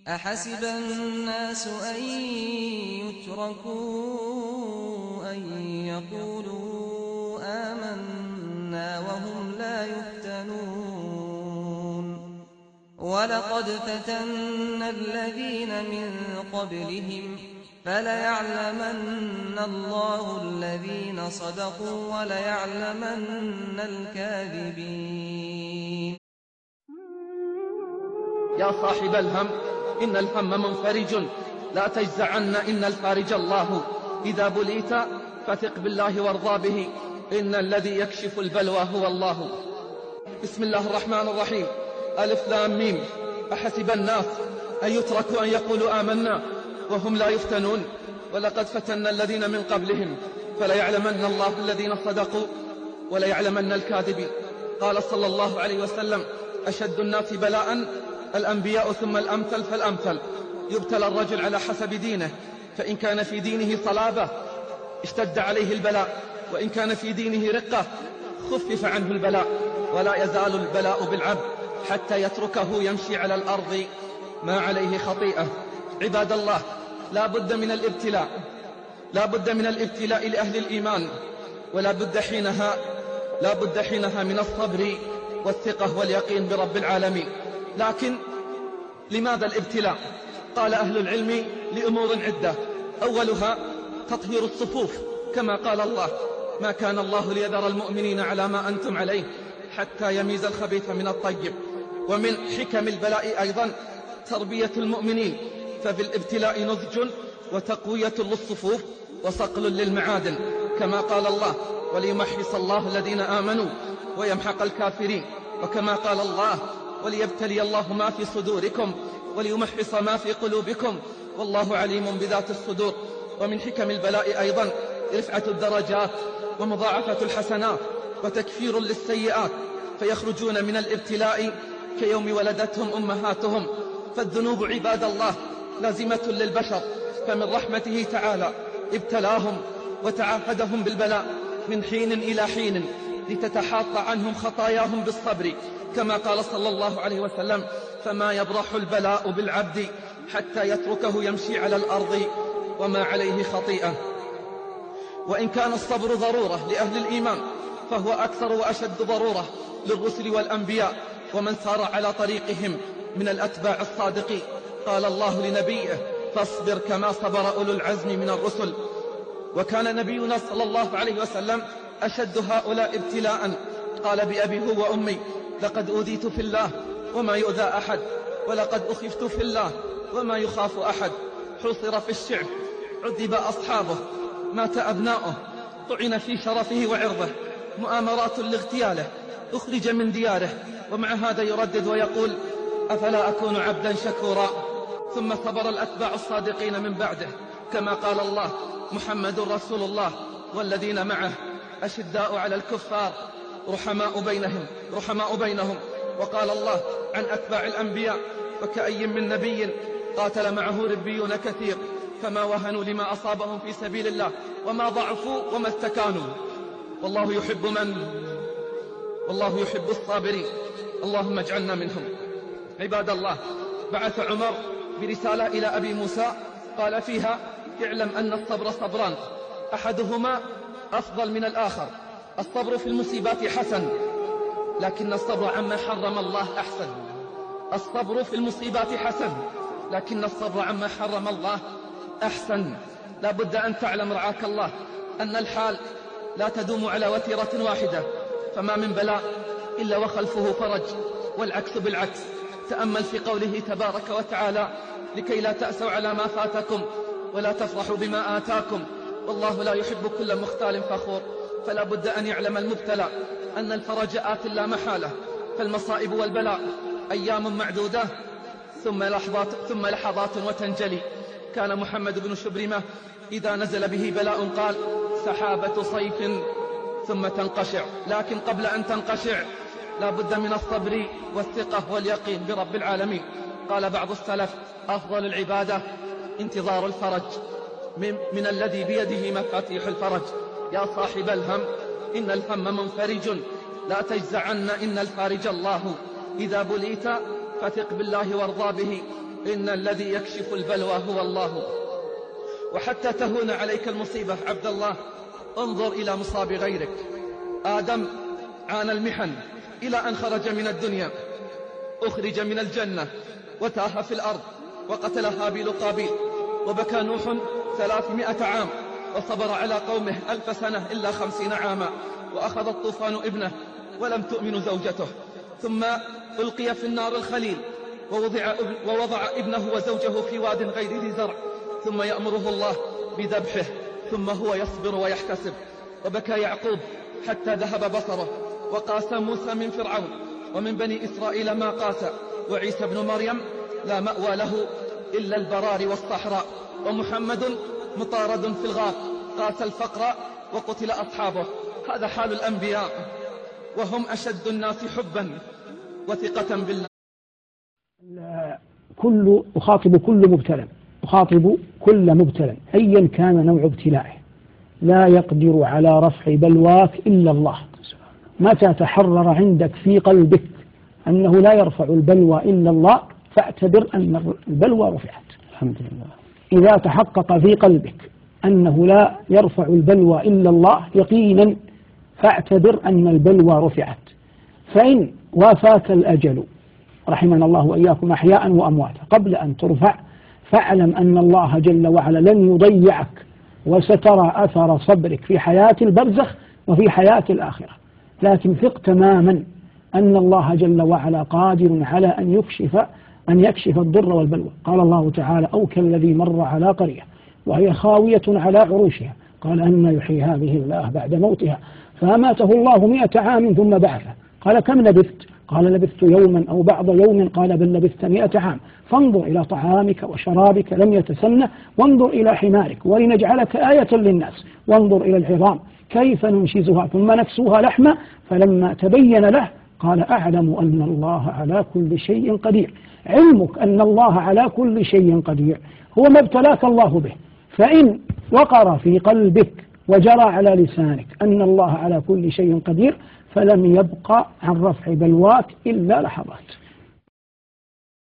أحسب الناس أن يتركوا أن يقولوا آمنا وهم لا يفتنون ولقد فتنا الذين من قبلهم فليعلمن الله الذين صدقوا وليعلمن الكاذبين. يا صاحب الهم إن الهم منفرج لا تجزعن إن الفارج الله. إذا بليت فثق بالله وارضى به إن الذي يكشف البلوى هو الله. بسم الله الرحمن الرحيم. ألف لام ميم. أحسب الناس أن يتركوا أن يقولوا آمنا وهم لا يفتنون ولقد فتنا الذين من قبلهم فليعلمن الله الذين صدقوا وليعلمن الكاذبين. قال صلى الله عليه وسلم أشد الناس بلاء الأنبياء ثم الأمثل فالأمثل. يبتلى الرجل على حسب دينه، فإن كان في دينه صلابة اشتد عليه البلاء، وإن كان في دينه رقة خفف عنه البلاء. ولا يزال البلاء بالعبد حتى يتركه يمشي على الأرض ما عليه خطيئة. عباد الله، لا بد من الابتلاء، لا بد من الابتلاء لأهل الإيمان، ولا بد حينها من الصبر والثقة واليقين برب العالمين. لكن لماذا الابتلاء؟ قال أهل العلم لأمور عدة. أولها تطهير الصفوف، كما قال الله ما كان الله ليذر المؤمنين على ما أنتم عليه حتى يميز الخبيث من الطيب. ومن حكم البلاء أيضا تربية المؤمنين، ففي الابتلاء نضج وتقوية للصفوف وصقل للمعادن، كما قال الله وليمحص الله الذين آمنوا ويمحق الكافرين. وكما قال الله وليبتلي الله ما في صدوركم وليمحص ما في قلوبكم والله عليم بذات الصدور. ومن حكم البلاء أيضا رفعة الدرجات ومضاعفة الحسنات وتكفير للسيئات، فيخرجون من الابتلاء كيوم ولدتهم أمهاتهم. فالذنوب عباد الله لازمة للبشر، فمن رحمته تعالى ابتلاهم وتعهدهم بالبلاء من حين إلى حين لتتحاط عنهم خطاياهم بالصبر، كما قال صلى الله عليه وسلم فما يبرح البلاء بالعبد حتى يتركه يمشي على الأرض وما عليه خطيئة. وإن كان الصبر ضرورة لأهل الإيمان فهو أكثر وأشد ضرورة للرسل والأنبياء ومن سار على طريقهم من الأتباع الصادقين. قال الله لنبيه فاصبر كما صبر أولو العزم من الرسل. وكان نبينا صلى الله عليه وسلم أشد هؤلاء ابتلاء. قال بأبي هو وأمي لقد أوذيت في الله وما يؤذى أحد، ولقد أخفت في الله وما يخاف أحد. حصر في الشعب، عذب أصحابه، مات أبناؤه، طعن في شرفه وعرضه، مؤامرات لاغتياله، أخرج من دياره، ومع هذا يردد ويقول أفلا أكون عبدا شكورا. ثم صبر الأتباع الصادقين من بعده، كما قال الله محمد رسول الله والذين معه أشداء على الكفار رحماء بينهم. وقال الله عن أتباع الأنبياء فكأي من نبي قاتل معه ربيون كثير فما وهنوا لما أصابهم في سبيل الله وما ضعفوا وما استكانوا والله يحب الصابرين. اللهم اجعلنا منهم. عباد الله، بعث عمر برسالة إلى أبي موسى قال فيها اعلم أن الصبر صبران أحدهما أفضل من الآخر. الصبر في المصيبات حسن، لكن الصبر عما حرم الله أحسن. الصبر في المصيبات حسن، لكن الصبر عما حرم الله أحسن. لا بد أن تعلم رعاك الله أن الحال لا تدوم على وتيرة واحدة، فما من بلاء إلا وخلفه فرج، والعكس بالعكس. تأمل في قوله تبارك وتعالى لكي لا تأسوا على ما فاتكم ولا تفرحوا بما آتاكم والله لا يحب كل مختال فخور. فلا بد أن يعلم المبتلى أن الفرج آت لا محالة، فالمصائب والبلاء أيام معدودة ثم لحظات وتنجلي. كان محمد بن شبرمة إذا نزل به بلاء قال سحابة صيف ثم تنقشع. لكن قبل أن تنقشع لا بد من الصبر والثقة واليقين برب العالمين. قال بعض السلف أفضل العبادة انتظار الفرج من الذي بيده مفاتيح الفرج. يا صاحب الهم إن الهم منفرج لا تجزعن إن الفارج الله. إذا بليت فثق بالله وارضى به إن الذي يكشف البلوى هو الله. وحتى تهون عليك المصيبة عبد الله انظر إلى مصاب غيرك. آدم عانى المحن إلى أن خرج من الدنيا، أخرج من الجنة وتاه في الأرض وقتل هابيل قابيل، وبكى نوح 300 عام وصبر على قومه 1000 سنة إلا 50 عاما، وأخذ الطوفان ابنه ولم تؤمن زوجته، ثم ألقي في النار الخليل ووضع ابنه وزوجه في واد غير ذي زرع، ثم يأمره الله بذبحه ثم هو يصبر ويحتسب. وبكى يعقوب حتى ذهب بصره، وقاس موسى من فرعون ومن بني إسرائيل ما قاس، وعيسى بن مريم لا مأوى له إلا البرار والصحراء، ومحمد مطارد في الغار قاس الفقر وقتل أصحابه. هذا حال الأنبياء، وهم أشد الناس حبا وثقة بالله. أخاطب كل مبتلى أيا كان نوع ابتلائه، لا يقدر على رفع بلواك إلا الله. متى تحرر عندك في قلبك أنه لا يرفع البلوى إلا الله فاعتبر أن البلوى رفعت. الحمد لله. إذا تحقق في قلبك أنه لا يرفع البلوى إلا الله يقينا فاعتبر أن البلوى رفعت. فإن وافاك الأجل رحمنا الله وإياكم أحياء وأمواتا قبل أن ترفع فاعلم أن الله جل وعلا لن يضيعك، وسترى أثر صبرك في حياة البرزخ وفي حياة الآخرة. لكن ثق تماما أن الله جل وعلا قادر على أن يكشف الضر والبلوى. قال الله تعالى: أو كالذي مر على قرية وهي خاوية على عروشها قال أن يحيي هذه الله بعد موتها فأماته الله 100 عام ثم بعثه. قال: كم لبثت؟ قال: لبثت يوما أو بعض يوم. قال: بل لبثت 100 عام. فانظر إلى طعامك وشرابك لم يتسنه، وانظر إلى حمارك ولنجعلك آية للناس، وانظر إلى العظام كيف ننشزها ثم نكسوها لحما. فلما تبين له قال: أعلم أن الله على كل شيء قدير. علمك أن الله على كل شيء قدير هو ما ابتلاك الله به. فإن وقر في قلبك وجرى على لسانك أن الله على كل شيء قدير فلم يبقى عن رفع بلواك إلا لحظات.